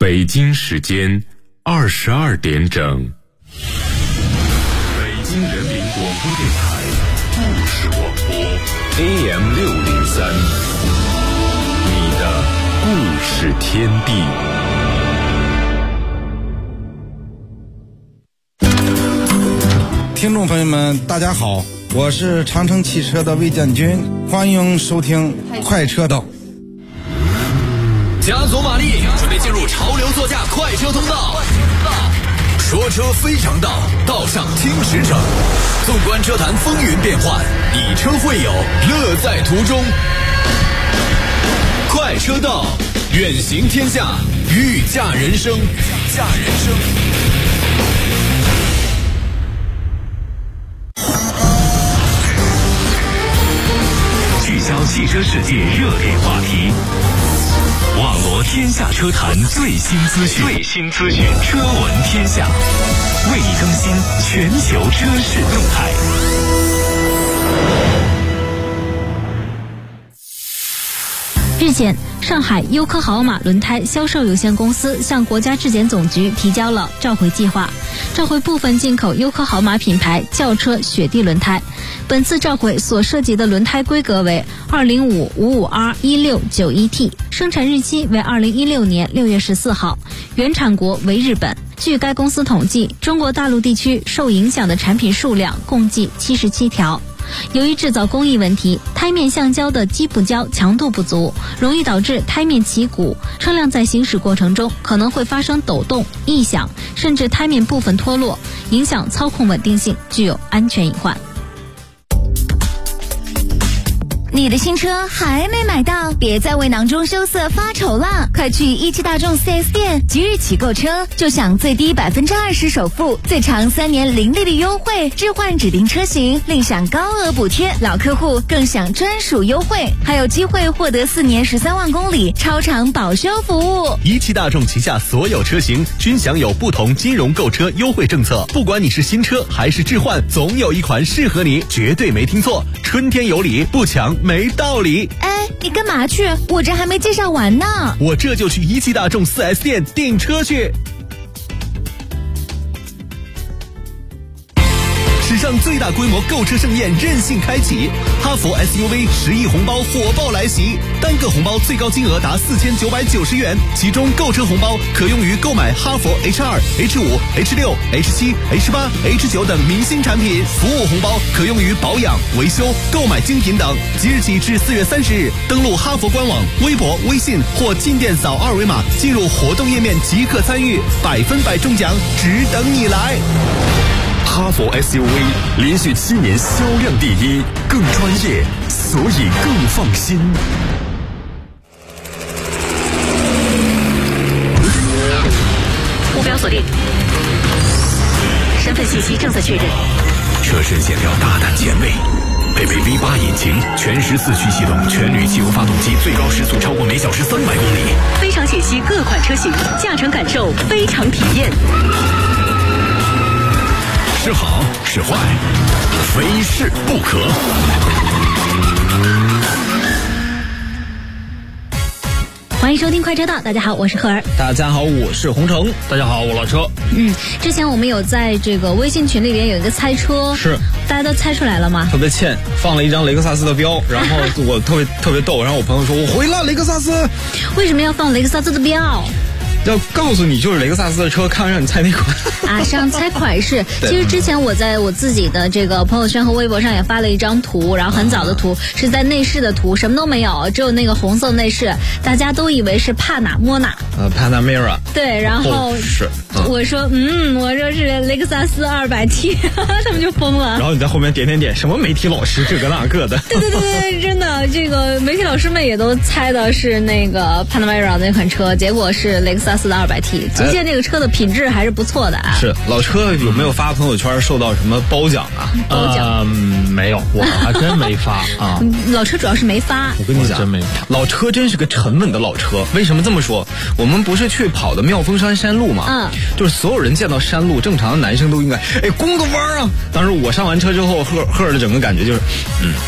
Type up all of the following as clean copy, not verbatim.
北京时间22点整。北京人民广播电台故事广播 AM603， 你的故事天地。 听众朋友们，大家好，我是长城汽车的魏建军，欢迎收听快车道。 加足马力，准备进入潮流座驾快车通道。说车非常道，道上听实诚。纵观车坛风云变幻，以车会友，乐在途中。快车道，远行天下，御驾人生。 聚焦汽车世界热点话题，网罗天下车坛最新资讯，车闻天下，为你更新全球车市动态。 日前，上海优科豪马轮胎销售有限公司向国家质检总局提交了召回计划，召回部分进口优科豪马品牌轿车雪地轮胎。本次召回所涉及的轮胎规格为 205-55R-1691T， 生产日期为2016年6月14号，原产国为日本。据该公司统计，中国大陆地区受影响的产品数量共计77条。由于制造工艺问题，胎面橡胶的基补胶强度不足，容易导致胎面起鼓，车辆在行驶过程中可能会发生抖动、异响，甚至胎面部分脱落，影响操控稳定性，具有安全隐患。 你的新车还没买到，别再为囊中羞涩发愁了，快去17大众 4S 店，即日起购车就享最低20%首付，最长3年零利率优惠，置换指定车型另享高额补贴，老客户更享专属优惠，还有机会获得4年13万公里超长保修服务。 17大众旗下所有车型均享有不同金融购车优惠政策，不管你是新车还是置换，总有一款适合你，绝对没听错，春天有礼，不抢没道理。 哎，你干嘛去？我这还没介绍完呢。 我这就去17大众 4S 店订车去。史上最大规模购车盛宴任性开启，哈弗 SUV 10亿红包火爆来袭，单个红包最高金额达4990元，其中购车红包可用于购买哈弗 H2、H5、H6、H7、H8、H9 等明星产品，服务红包可用于保养、维修、购买精品等。即日起至4月30日，登录哈弗官网、微博、微信或进店扫二维码，进入活动页面即可参与，100%中奖，只等你来。 哈弗 SUV 连续7年销量第一，更专业，所以更放心。 目标锁定，身份信息正在确认。 车身线条大胆前卫，配备 V8 引擎，全时4驱系统，全铝汽油发动机，最高时速超过每小时300公里。 非常解析各款车型，驾乘感受非常体验。 是好是坏，非是不可。 欢迎收听快车道，大家好，我是赫儿。 大家好，我是洪城。大家好，我老车。 之前我们有在这个微信群里边有一个猜车， 是大家都猜出来了吗？ 特别欠，放了一张雷克萨斯的标，然后我特别逗，然后我朋友说我回了雷克萨斯。 为什么要放雷克萨斯的标？ 要告诉你就是雷克萨斯的车，看让你猜哪款啊，是让猜款式。其实之前我在我自己的这个朋友圈和微博上也发了一张图，然后很早的图，是在内饰的图，什么都没有，只有那个红色内饰，大家都以为是帕纳莫纳 Panamera。 对，然后我说我说是雷克萨斯200T， 他们就疯了。 然后你在后面点什么媒体老师这个那个的。 对，真的，这个媒体老师们也都猜的是那个 Panamera 那款车，结果是雷克萨斯的200T， 足见这个车的品质还是不错的啊。 是老车有没有发朋友圈受到什么褒奖啊？ 褒奖没有，我还真没发啊。 老车主要是没发。 我跟你讲， 真没发。 老车真是个沉稳的老车。为什么这么说？我们不是去跑的妙峰山山路嘛？就是所有人见到山路，正常的男生都应该弓个弯啊。当时我上完车之后，赫的整个感觉就是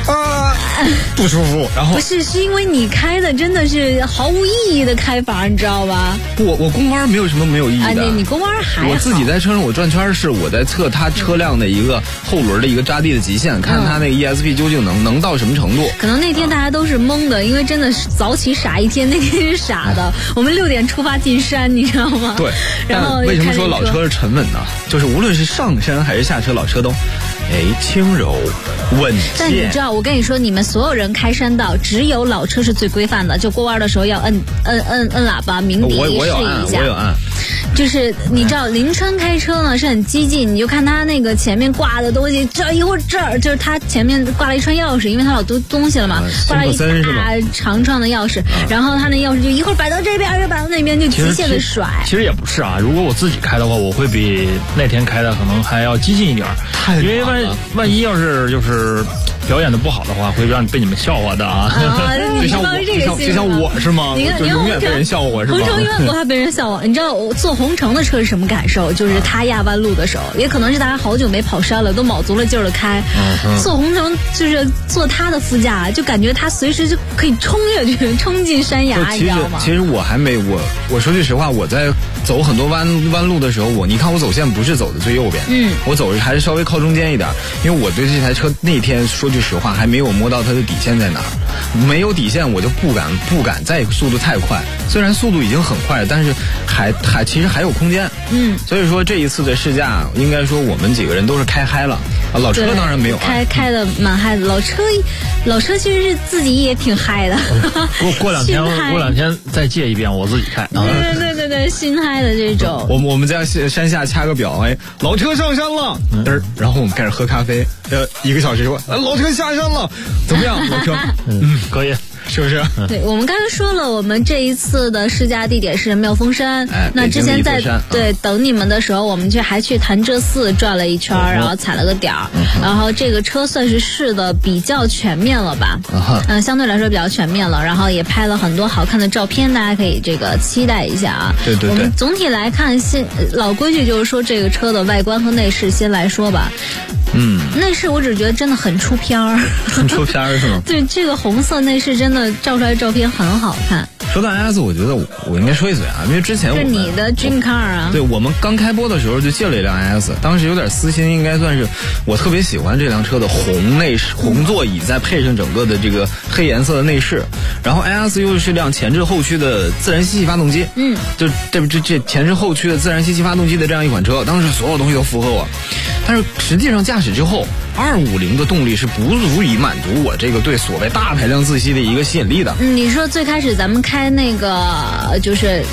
不舒服。然后不是因为你开的真的是毫无意义的开法，你知道吧？ 我公弯没有什么没有意义的。 你公弯还好。 我自己在车上我转圈是我在测它车辆的一个后轮的一个扎地的极限，看它那个 ESP 究竟能到什么程度。 可能那天大家都是懵的，因为真的是早起傻一天，那天是傻的。我们6点出发进山，你知道吗？ 对。 然后为什么说老车是沉稳呢？就是无论是上山还是下车，老车都轻柔稳健。 但你知道，我跟你说，你们所有人开山道，只有老车是最规范的，就过弯的时候要摁喇叭鸣笛试一下。 我有按。 就是你知道，林川开车呢是很激进，你就看他那个前面挂的东西，这一会儿这儿就是他前面挂了一串钥匙，因为他老丢东西了嘛，挂了一大长串的钥匙，然后他那钥匙就一会儿摆到这边，一会儿摆到那边，就极限的甩。 其实也不是啊，如果我自己开的话，我会比那天开的可能还要激进一点，因为万一要是就是表演的不好的话，会被你们笑话的啊。 就像我是吗？就永远被人笑话是吗？ 红城永远不怕被人笑话。你知道我坐红城的车是什么感受？就是他压弯路的时候，也可能是大家好久没跑山了，都卯足了劲儿的开。坐红城就是坐他的副驾，就感觉他随时就可以冲下去，冲进山崖，你知道吗？ 其实我还没我说句实话，我在走很多弯路的时候，你看我走线不是走的最右边，我走还是稍微靠中间一点，因为我对这台车那天说句实话还没有摸到它的底线在哪儿，没有底线我就不敢再速度太快，虽然速度已经很快，但是其实还有空间。所以说这一次的试驾，应该说我们几个人都是开嗨了啊，老车当然没有开的蛮嗨的，老车其实是自己也挺嗨的。 过两天再借一遍我自己开。 对，心嗨的这种。 我们在山下掐个表，老车上山了，然后我们开始喝咖啡，1个小时说老车下山了，怎么样？老车， 可以。 是不是？ 对，我们刚才说了，我们这一次的试驾地点是妙峰山。那之前在等你们的时候，我们还去潭柘寺转了一圈，然后踩了个点儿。然后这个车算是试的比较全面了吧？相对来说比较全面了。然后也拍了很多好看的照片，大家可以期待一下啊。 对。 我们总体来看，老规矩就是说这个车的外观和内饰先来说吧。内饰我只觉得真的很出片儿， 很出片儿是吗？ 对，这个红色内饰真的照出来的照片很好看。 说到 IS， 我觉得我应该说一嘴啊，因为之前是你的 dream car 啊。 对，我们刚开播的时候就借了一辆 IS， 当时有点私心，应该算是我特别喜欢这辆车的红内饰、红座椅，再配上整个的这个黑颜色的内饰。然后 IS 又是辆前置后驱的自然吸气发动机，就这前置后驱的自然吸气发动机的这样一款车，当时所有东西都符合我。但是实际上驾驶之后，250的动力是不足以满足我这个对所谓大排量自吸的一个吸引力的。 你说最开始咱们开那个就是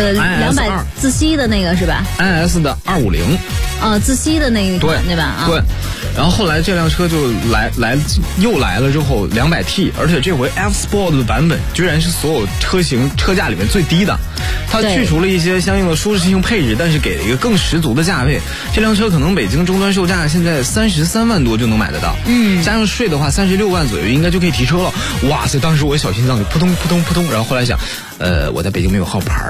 200自吸的那个是吧 ？IS 的250， 自吸的那一款对吧？ 对。然后后来这辆车就又来了之后200T， 而且这回 F Sport 的版本居然是所有车价里面最低的，它去除了一些相应的舒适性配置，但是给了一个更十足的价位。这辆车可能北京终端售价现在33万多就能买得到，加上税的话36万左右应该就可以提车了。哇塞！当时我小心脏就扑通扑通扑通，然后后来想，我在北京没有号牌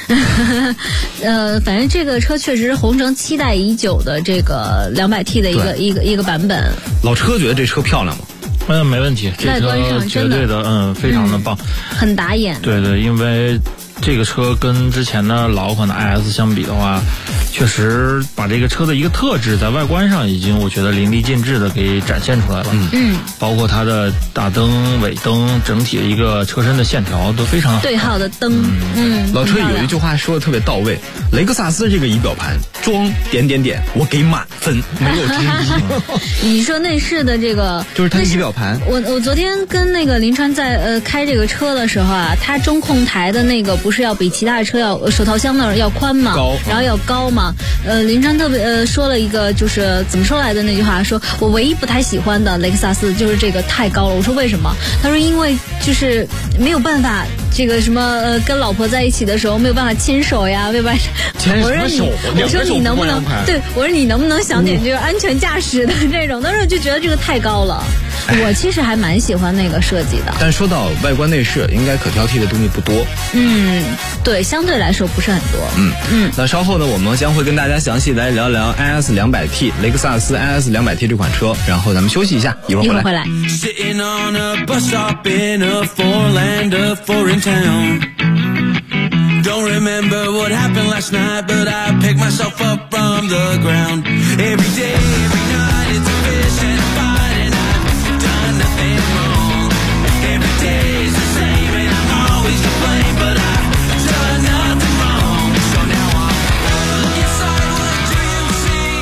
反正这个车确实是红城期待已久的这个200T 的一个版本。 老车觉得这车漂亮吗？ 没问题，这车绝对的，非常的棒， 很打眼。 对，因为这个车跟之前的老款的 IS 相比的话，确实把这个车的一个特质在外观上已经我觉得淋漓尽致的给展现出来了。包括它的大灯、尾灯，整体的一个车身的线条都非常好。 对号的灯， 老车有一句话说的特别到位，雷克萨斯这个仪表盘装点点点，我给满分，没有之一。 你说内饰的这个就是它的仪表盘。 我昨天跟那个林川在开这个车的时候啊，它中控台的那个不是要比其他的车要手套箱那儿要宽嘛，然后要高嘛。林川特别说了一个就是怎么说来的那句话，说我唯一不太喜欢的雷克萨斯就是这个太高了。我说为什么？他说因为就是没有办法这个什么跟老婆在一起的时候没有办法牵手呀，没有办法。我说你能不能对我说你能不能想点这个安全驾驶的这种？当时就觉得这个太高了。 我其实还蛮喜欢那个设计的。 但说到外观内饰，应该可挑剔的东西不多。 对，相对来说不是很多。 那稍后呢，我们将会跟大家详细来聊聊 IS 200T 雷克萨斯 IS 200T 这款车，然后咱们休息一下，一会儿回来。 Sitting on a bus stop in a foreign town. Don't remember what happened last night, but I picked myself up from the ground. Every day, every night, it's a fish and a fight, and I've done nothing wrong. Every day is the same, and I'm always to blame, but I've done nothing wrong. So now I'm look inside, what do you see?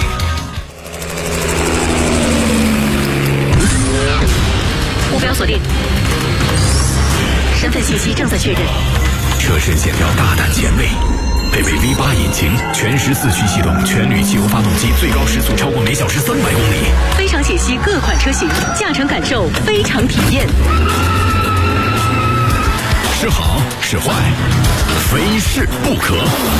目标锁定，身份信息正在确认。 车身线条大胆前卫，配备 V8 引擎，全时4驱系统，全铝汽油发动机，最高时速超过每小时300公里。 非常解析各款车型，驾乘感受，非常体验。 是好是坏，非试不可。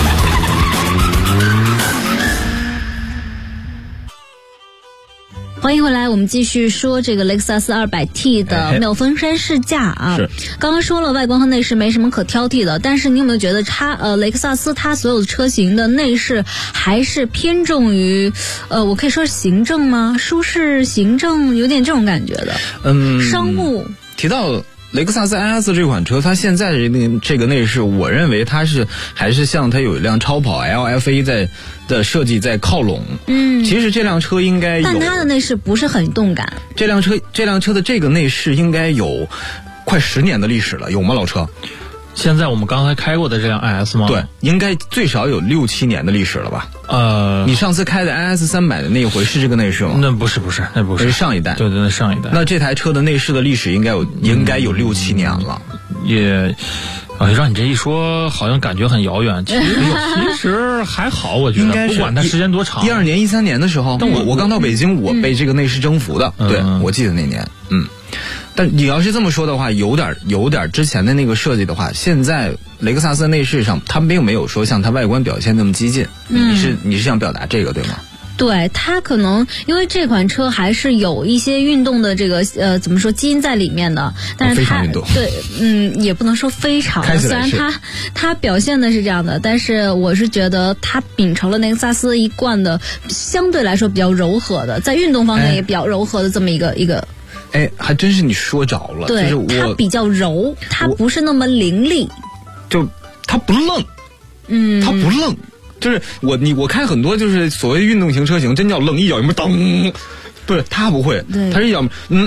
欢迎回来，我们继续说这个雷克萨斯 200T 的妙峰山试驾啊。 是， 刚刚说了外观和内饰没什么可挑剔的，但是你有没有觉得雷克萨斯它所有的车型的内饰还是偏重于我可以说是行政吗？舒适行政，有点这种感觉的。商务。 提到雷克萨斯 IS 这款车，它现在这个内饰，我认为它还是像它有一辆超跑 LFA 的设计在靠拢。其实这辆车应该有， 但它的内饰不是很动感。 这辆车的这个内饰应该有快10年的历史了，有吗，老车？ 现在我们刚才开过的这辆 IS 吗？ 对，应该最少有6、7年的历史了吧？你上次开的 IS 300的那一回是这个内饰吗？ 那不是，那不是上一代。 对，那上一代。 那这台车的内饰的历史应该有6、7年了。 让你这一说，好像感觉很遥远。其实还好，我觉得不管它时间多长。 12年、13年的时候，但我刚到北京，我被这个内饰征服的。对，我记得那年。但你要是这么说的话，有点之前的那个设计的话，现在雷克萨斯内饰上，它并没有说像它外观表现那么激进。你是想表达这个对吗？ 对，它可能因为这款车还是有一些运动的这个怎么说基因在里面的，但是它对也不能说非常，虽然它表现的是这样的，但是我是觉得它秉承了雷克萨斯一贯的相对来说比较柔和的，在运动方面也比较柔和的这么一个。 还真是你说着了。 对， 就是它比较柔，它不是那么凌厉， 就它不愣，它不愣。就是我开很多就是所谓运动型车型，真叫愣，一脚油门噔，不是它不会，它是一脚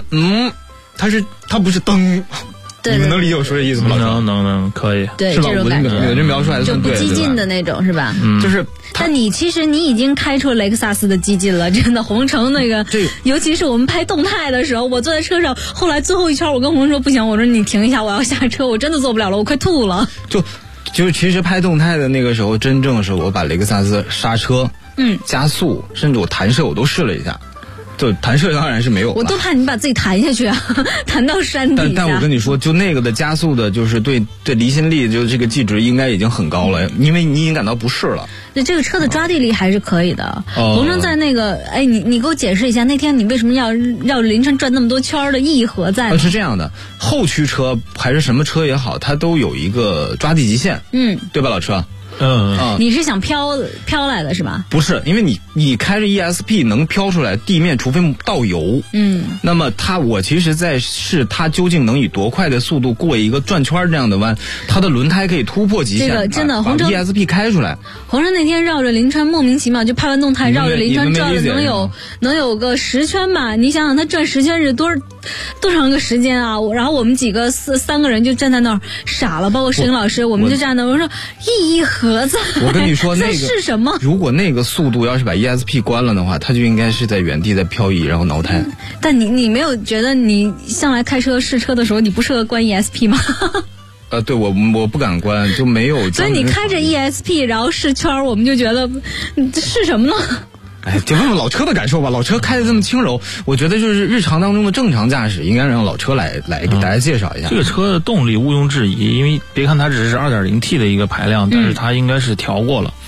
它不是噔。你们能理解我说这意思吗？ 能可以， 对， 是吧？ 我这描述还就不激进的那种，是吧？ 就是但其实你已经开出雷克萨斯的激进了，真的。红城那个，尤其是我们拍动态的时候，我坐在车上，后来最后一圈，我跟红城说不行，我说你停一下，我要下车，我真的坐不了了，我快吐了。 就是其实拍动态的那个时候，真正是我把雷克萨斯刹车、加速，甚至我弹射我都试了一下。就弹射当然是没有了， 我都怕你把自己弹下去啊，弹到山底下。 但我跟你说，就那个的加速的，就是对离心力，就这个阈值应该已经很高了，因为你已经感到不适了。 对，这个车的抓地力还是可以的。红城在那个，你给我解释一下，那天你为什么要绕着凌晨转那么多圈的意义何在？ 是这样的，后驱车还是什么车也好，它都有一个抓地极限，对吧，老车？ 你是想飘来的是吧？ 不是，因为你开着 ESP 能飘出来地面，除非倒油。那么我其实在试它究竟能以多快的速度过一个转圈这样的弯，它的轮胎可以突破极限。 这个真的，红城 ESP 开出来。 红城那天绕着凌晨莫名其妙就拍完动态，绕着凌晨转了能有个10圈吧？你想想，他转10圈是多长个时间啊？然后我们几个3个人就站在那儿傻了，包括摄影老师，我们就站在那儿，我说意义何在？ 我跟你说，那个是什么？ 如果那个速度要是把 ESP 关了的话，它就应该是在原地在漂移，然后挠胎。 但你没有觉得你向来开车试车的时候，你不适合关 ESP 吗？ 对，我不敢关，就没有。 所以你开着 ESP 然后试圈，我们就觉得是什么呢？ 就问问老车的感受吧。老车开的这么轻柔，我觉得就是日常当中的正常驾驶，应该让老车来给大家介绍一下。 这个车的动力毋庸置疑，因为别看它只是 2.0T 的一个排量，但是它应该是调过了。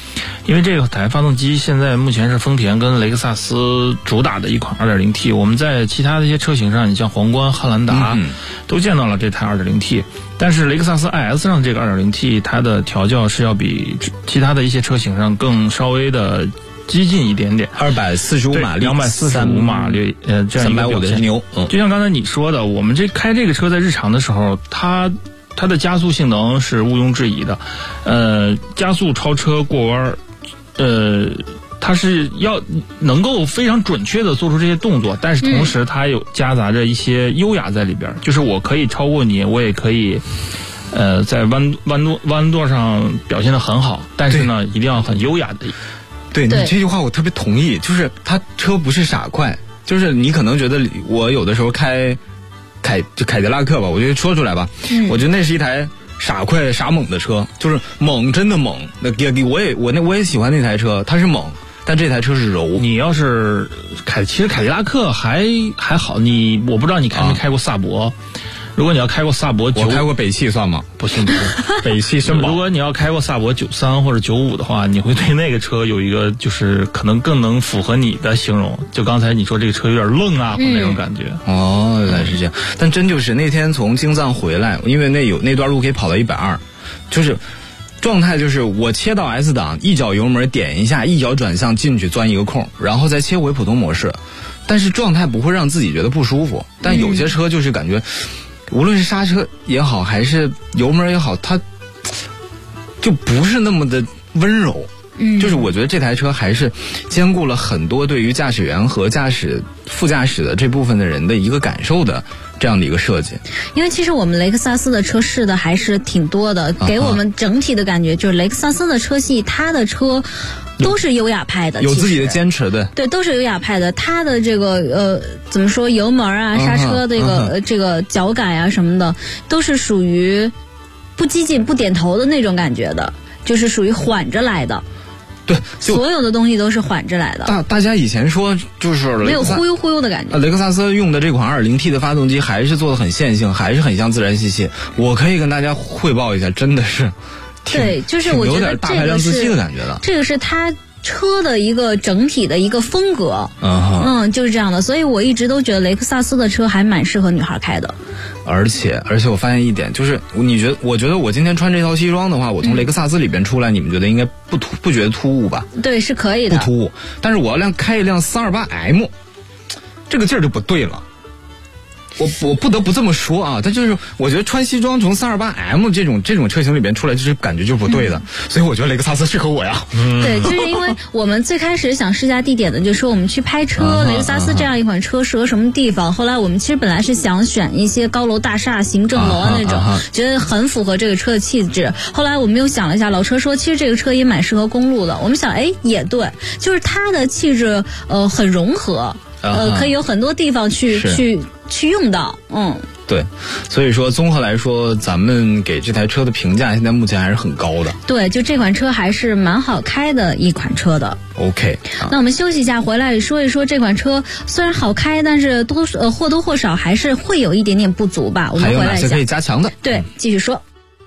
因为这个台发动机现在目前是丰田跟雷克萨斯主打的一款 2.0T， 我们在其他的一些车型上，你像皇冠、汉兰达都见到了这台 2.0T， 但是雷克萨斯 IS 上这个 2.0T 它的调教是要比其他的一些车型上更稍微的激进一点点 ，245马力 ，245马力，这样一个表现 350牛。 就像刚才你说的，我们开这个车在日常的时候，它的加速性能是毋庸置疑的，加速、超车、过弯，它是要能够非常准确的做出这些动作，但是同时它有夹杂着一些优雅在里边，就是我可以超过你，我也可以。在弯道上表现得很好，但是呢，一定要很优雅的。 对你这句话我特别同意，就是他车不是傻快，就是你可能觉得我有的时候开凯迪拉克吧，我就说出来吧，我觉得那是一台傻快傻猛的车，就是猛，真的猛。我也喜欢那台车，它是猛，但这台车是柔。 你要是其实凯迪拉克还好，我不知道你开没开过萨博。如果你要开过萨博我开过北汽算吗？ 不行， 北汽绅宝。 如果你要开过萨博93或者95的话，你会对那个车有一个就是可能更能符合你的形容。就刚才你说这个车有点愣啊，或那种感觉。 哦，原来是这样。但真就是那天从京藏回来，因为那段路可以跑到120，就是状态就是我切到 S 档，一脚油门点一下，一脚转向进去钻一个空，然后再切回普通模式。但是状态不会让自己觉得不舒服。但有些车就是感觉。无论是刹车也好，还是油门也好，它就不是那么的温柔。就是我觉得这台车还是兼顾了很多对于驾驶员和副驾驶的这部分的人的一个感受的这样的一个设计。 因为其实我们雷克萨斯的车试的还是挺多的，给我们整体的感觉就是雷克萨斯的车系，它的车都是优雅派的， 有自己的坚持的。 对，都是优雅派的。它的这个怎么说，油门啊、刹车的这个脚感啊什么的，都是属于不激进、不点头的那种感觉的，就是属于缓着来的。 对， 所有的东西都是缓着来的。 大家以前说就是没有忽悠忽悠的感觉。 雷克萨斯用的这款 2.0T 的发动机还是做的很线性，还是很像自然吸气。我可以跟大家汇报一下，真的是对，就是我觉得大排量自吸的感觉的。 这个是它车的一个整体的一个风格，就是这样的。所以我一直都觉得雷克萨斯的车还蛮适合女孩开的。 而且我发现一点，就是我觉得我今天穿这套西装的话，我从雷克萨斯里边出来，你们觉得应该不觉得突兀吧？ 对，是可以的， 不突兀。但是我要开一辆428M，这个劲儿就不对了。我不得不这么说啊，但就是我觉得穿西装从428M 这种车型里边出来，就是感觉就不对的，所以我觉得雷克萨斯适合我呀。 对，就是因为我们最开始想试驾地点的，就是说我们去拍车，雷克萨斯这样一款车适合什么地方。后来我们其实本来是想选一些高楼大厦、行政楼啊那种，觉得很符合这个车的气质。后来我们又想了一下，老车说其实这个车也蛮适合公路的。我们想，也对，就是它的气质很融合，可以有很多地方去用到， 对，所以说综合来说，咱们给这台车的评价现在目前还是很高的。 对，就这款车还是蛮好开的一款车的。 OK， 那我们休息一下，回来说一说这款车虽然好开，但是或多或少还是会有一点点不足吧。我们回来一下， 还有哪些可以加强的？ 对，继续说。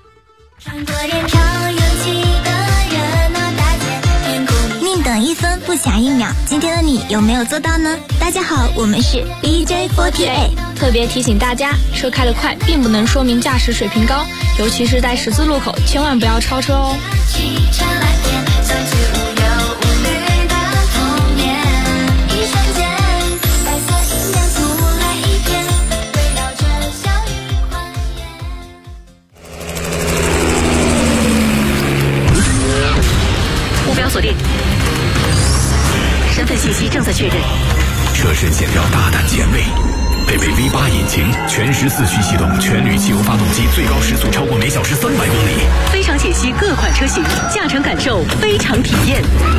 等1分不暇1秒，今天的你有没有做到呢？大家好，我们是 BJ48， 特别提醒大家，车开得快并不能说明驾驶水平高，尤其是在十字路口，千万不要超车哦。 目标锁定，身份信息正在确认。 车身线条大胆前卫，配备 V8 引擎，全时4驱系统，全铝汽油发动机，最高时速超过每小时300公里。 非常解析各款车型，驾乘感受非常体验。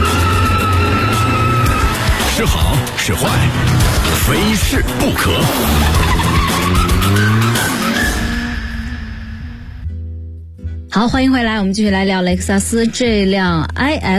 是好是坏，非试不可。 好，欢迎回来，我们继续来聊雷克萨斯这辆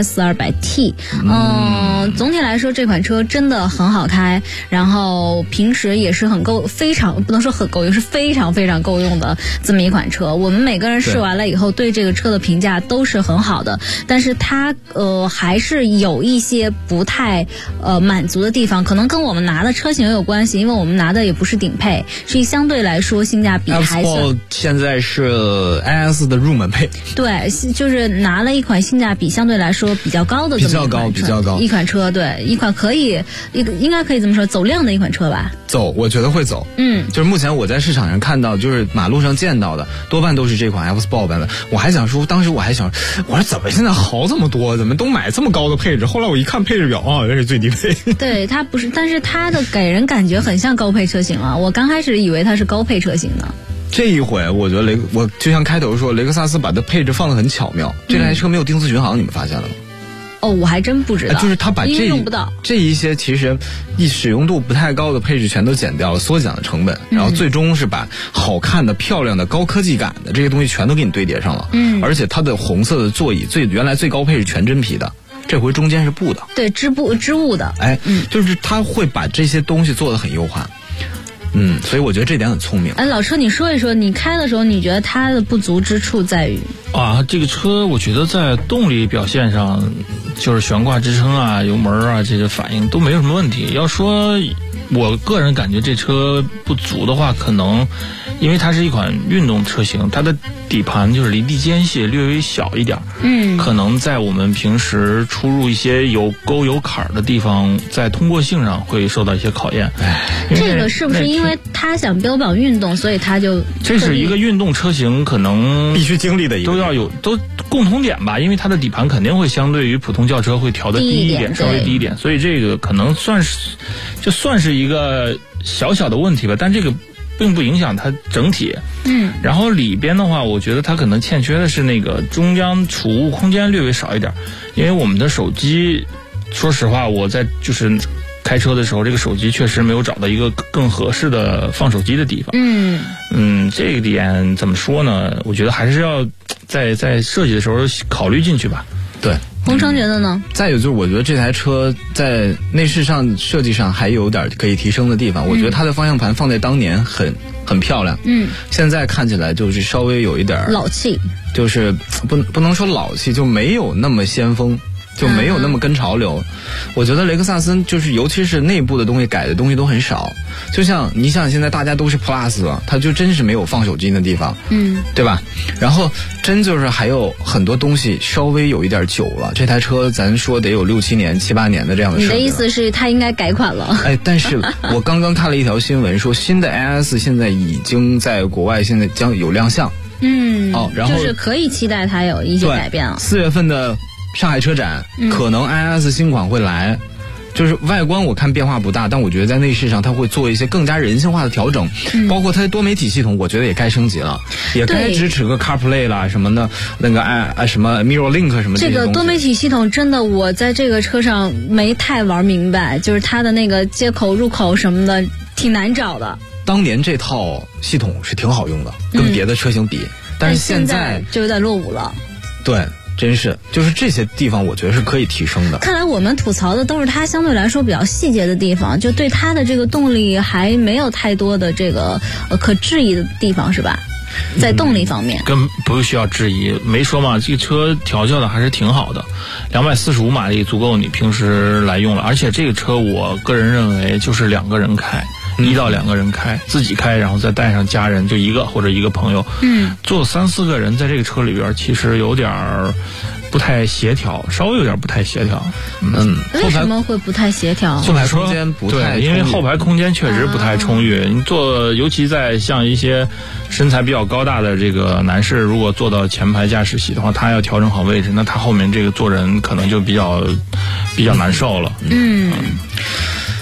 IS200T。总体来说这款车真的很好开，然后平时也是非常不能说很够用，是非常非常够用的这么一款车。我们每个人试完了以后，对这个车的评价都是很好的，但是它还是有一些不太满足的地方，可能跟我们拿的车型有关系，因为我们拿的也不是顶配，所以相对来说性价比还是。 现在是 IS 的入门配， 对，就是拿了一款性价比相对来说比较高的这么比较高一款车，对，一款应该可以这么说走量的一款车吧。 我觉得会走。就是目前我在市场上看到，就是马路上见到的多半都是这款 F Sport 版本。当时我还想，我说怎么现在好这么多，怎么都买这么高的配置？后来我一看配置表啊，这是最低配。 对，它不是，但是它的给人感觉很像高配车型啊。我刚开始以为它是高配车型呢。 这一回我觉得我就像开头说，雷克萨斯把它配置放得很巧妙。这台车没有定速巡航，你们发现了吗？ 我还真不知道。 就是他把用不到这一些其实使用度不太高的配置全都减掉了，缩减了成本，然后最终是把好看的、漂亮的、高科技感的这些东西全都给你堆叠上了。而且它的红色的座椅原来最高配是全真皮的，这回中间是布的。 对，织物的。 就是它会把这些东西做得很优化。所以我觉得这点很聪明。 老车，你说一说，你开的时候你觉得它的不足之处在于？ 这个车我觉得在动力表现上，就是悬挂支撑啊、油门啊这个反应都没有什么问题。要说我个人感觉这车不足的话，可能因为它是一款运动车型，它的底盘就是离地间隙略微小一点，可能在我们平时出入一些有沟有坎的地方，在通过性上会受到一些考验。 这个是不是因为他想标榜运动，所以他就这是一个运动车型可能必须经历的一个都共同点吧？因为它的底盘肯定会相对于普通轿车会调的低一点，稍微低一点，所以这个可能算是一个小小的问题吧，但这个并不影响它整体。然后里边的话，我觉得它可能欠缺的是那个中央储物空间略微少一点，因为我们的手机，说实话，我在就是开车的时候，这个手机确实没有找到一个更合适的放手机的地方。这个点怎么说呢？我觉得还是要在设计的时候考虑进去吧。 对。 洪城觉得呢？ 再有就是，我觉得这台车在内饰上、设计上还有点可以提升的地方。我觉得它的方向盘放在当年很漂亮，现在看起来就是稍微有一点老气， 就是不能说老气，就没有那么先锋。就没有那么跟潮流。我觉得雷克萨斯就是尤其是内部的东西改的东西都很少，就像你想现在大家都是 Plus 了，它就真是没有放手机的地方，对吧？然后真就是还有很多东西稍微有一点久了，这台车咱说得有6、7年、7、8年的这样的设计。 你的意思是它应该改款了？ 但是我刚刚看了一条新闻说，新的 IS 现在已经在国外现在将有亮相。然后就是可以期待它有一些改变了。 4月份的上海车展，可能 IS 新款会来，就是外观我看变化不大，但我觉得在内饰上它会做一些更加人性化的调整，包括它的多媒体系统，我觉得也该升级了，也该支持个 CarPlay 啦什么的，那个什么 Mirror Link 什么这个多媒体系统真的我在这个车上没太玩明白，就是它的那个接口入口什么的挺难找的。 当年这套系统是挺好用的，跟别的车型比，但是现在就有点落伍了。 对。真是，就是这些地方，我觉得是可以提升的。 看来我们吐槽的都是它相对来说比较细节的地方，就对它的这个动力还没有太多的这个可质疑的地方，是吧？在动力方面， 更不需要质疑。没说嘛，这个车调教的还是挺好的，245马力足够你平时来用了。而且这个车，我个人认为就是2个人开。1到2个人开，自己开，然后再带上家人，就1个或者1个朋友，坐3、4个人在这个车里边，其实有点不太协调，稍微有点不太协调。 为什么会不太协调？ 后排空间不太充裕， 因为后排空间确实不太充裕。你坐，尤其在像一些身材比较高大的这个男士，如果坐到前排驾驶席的话，他要调整好位置，那他后面这个坐人可能就比较难受了。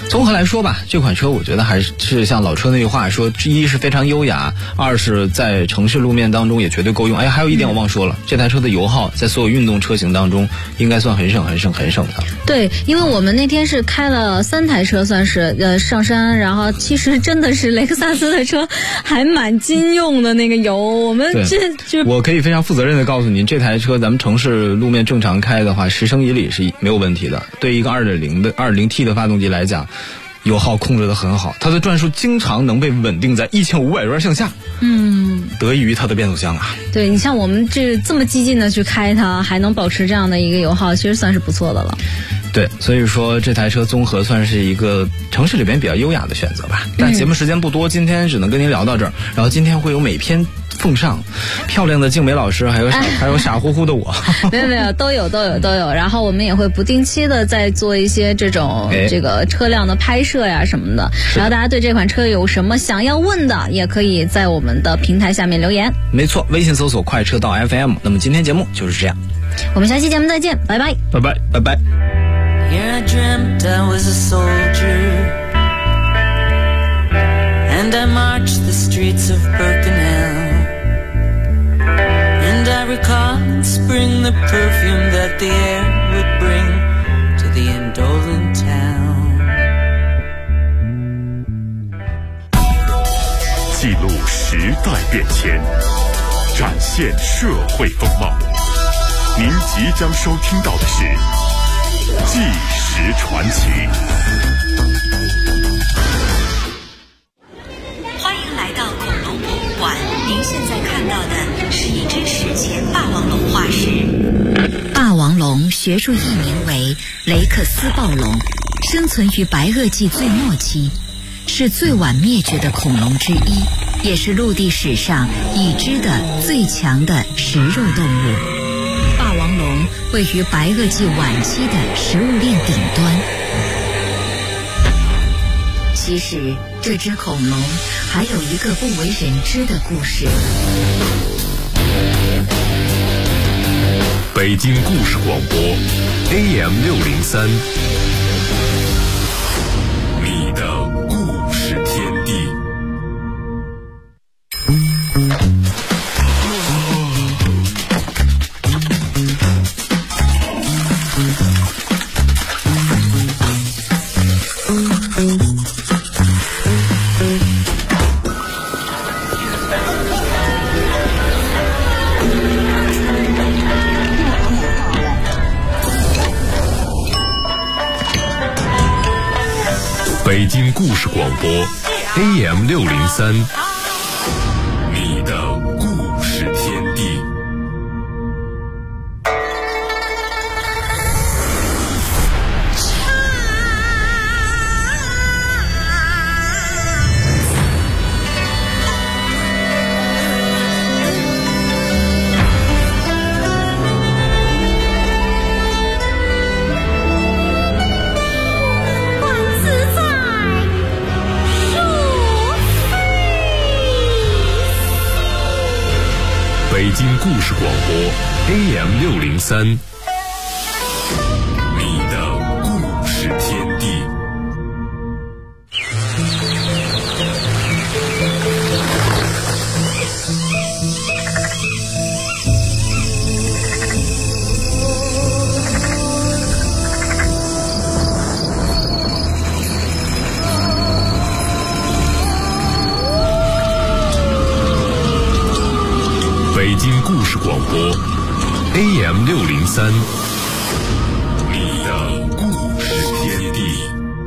综合来说吧，这款车我觉得还是像老车那句话说，一是非常优雅，二是在城市路面当中也绝对够用。哎，还有一点我忘说了，这台车的油耗在所有运动车型当中应该算很省的。 对，因为我们那天是开了3台车，算是上山，然后其实真的是雷克萨斯的车还蛮经用的那个油，我们我可以非常负责任的告诉您，这台车咱们城市路面正常开的话，10升以里是没有问题的。对一个2.0T 的发动机来讲，油耗控制得很好，它的转速经常能被稳定在1500转向下。得益于它的变速箱啊。 对，你像我们这么激进的去开它，还能保持这样的一个油耗，其实算是不错的了。 对，所以说这台车综合算是一个城市里边比较优雅的选择吧。但节目时间不多，今天只能跟您聊到这儿。然后今天会有每篇奉上漂亮的静美老师，还有傻乎乎的我。 没有，都有。然后我们也会不定期的再做一些这种这个车辆的拍摄呀什么的。然后大家对这款车有什么想要问的，也可以在我们的平台下面留言。 没错，微信搜索快车道 FM。那么今天节目就是这样， 我们下期节目再见，拜拜， 拜拜，拜拜。 Yeah, I dreamt I was a soldier, and I marched the streets of Birkenau, and I recall in spring the perfume that the air would bring to the indolent town. 记录时代变迁，展现社会风貌。您即将收听到的是纪实传奇。 欢迎来到恐龙博物馆，您现在看到的是一只史前霸王龙化石。霸王龙学术译名为雷克斯暴龙，生存于白垩纪最末期，是最晚灭绝的恐龙之一，也是陆地史上已知的最强的食肉动物。霸王龙位于白垩纪晚期的食物链顶端。其实这只恐龙还有一个不为人知的故事。 北京故事广播 AM603， 你的故事天地。北京故事广播 AM603， 你的故事天地。北京故事广播 AM603， 你的故事天地。北京故事广播 AM603， 你的故事天地。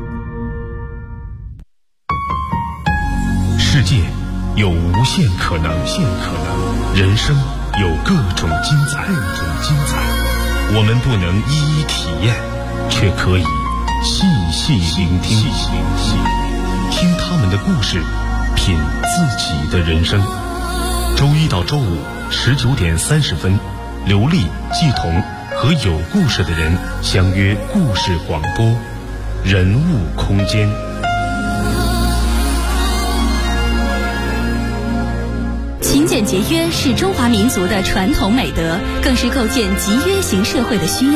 世界有无限可能，人生有各种精彩。我们不能一一体验，却可以细细聆听，听他们的故事，品自己的人生。周一到周五19点30分，刘丽、季彤和有故事的人相约故事广播，人物空间。 勤俭节约是中华民族的传统美德，更是构建集约型社会的需要。